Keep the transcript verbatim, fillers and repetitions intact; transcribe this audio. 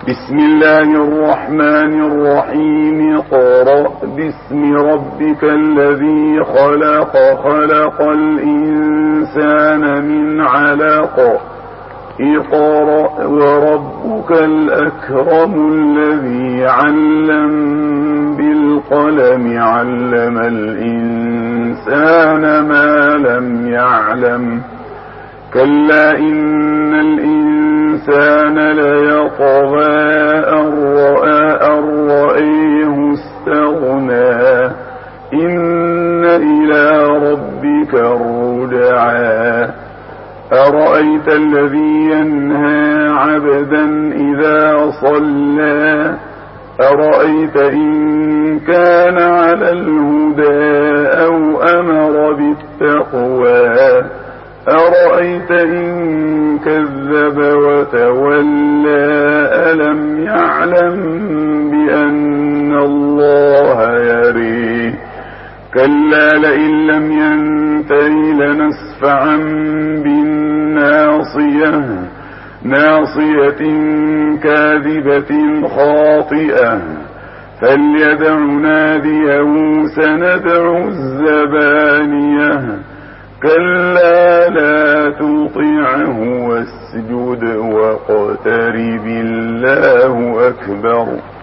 بسم الله الرحمن الرحيم اقرأ باسم ربك الذي خلق خلق الإنسان من علق اقرأ وربك الأكرم الذي علم بالقلم علم الإنسان ما لم يعلم كلا إن الإنسان ليطغى أن رآه استغنى إن إلى ربك الرجعى أرأيت الذي ينهى عبدا إذا صلى أرأيت إن كان على الهدى أو أمر بالتقوى أرأيت إن كذب وتولى ألم يعلم بأن الله يريه كلا لئن لم ينته لنسفعا بالناصية ناصية كاذبة خاطئة فليدع ناديه سندع الزبانية كلا لا تطعه واسجد واقترب الله أكبر.